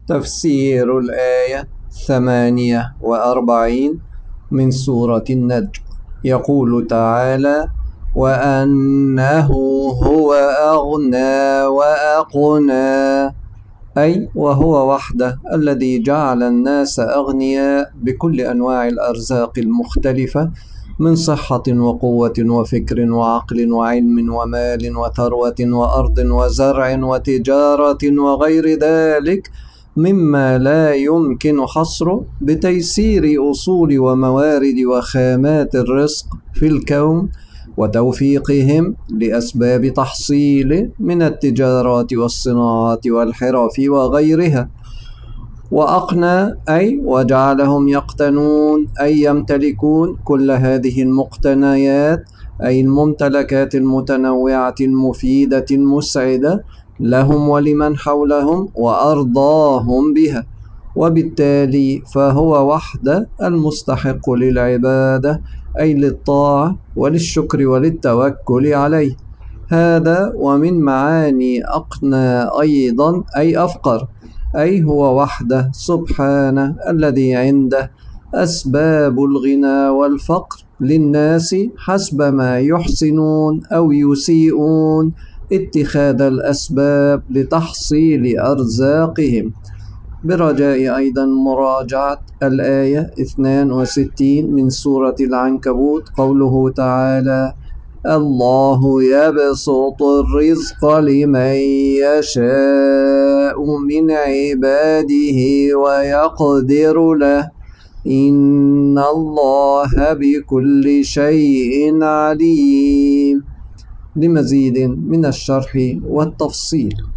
تفسير الآية 48 من سورة النجم. يقول تعالى: وأنه هو أغنى وأقنى، أي وهو وحده الذي جعل الناس أغنياء بكل أنواع الأرزاق المختلفة، من صحة وقوة وفكر وعقل وعلم ومال وثروة وأرض وزرع وتجارة وغير ذلك مما لا يمكن حصره، بتيسير أصول وموارد وخامات الرزق في الكون وتوفيقهم لأسباب تحصيله من التجارات والصناعات والحرف وغيرها. وأقنى أي وجعلهم يقتنون أي يمتلكون كل هذه المقتنيات، أي الممتلكات المتنوعة المفيدة المسعدة لهم ولمن حولهم، وأرضاهم بها، وبالتالي فهو وحده المستحق للعبادة، أي للطاعة وللشكر وللتوكل عليه. هذا ومن معاني أقنى أيضا أي أفقر، أي هو وحده سبحانه الذي عنده أسباب الغنى والفقر للناس حسب ما يحسنون أو يسيئون اتخاذ الأسباب لتحصيل أرزاقهم. برجاء أيضا مراجعة الآية 62 من سورة العنكبوت، قوله تعالى: الله يبسط الرزق لمن يشاء من عباده ويقدر له إن الله بكل شيء عليم. لمزيد من الشرح والتفصيل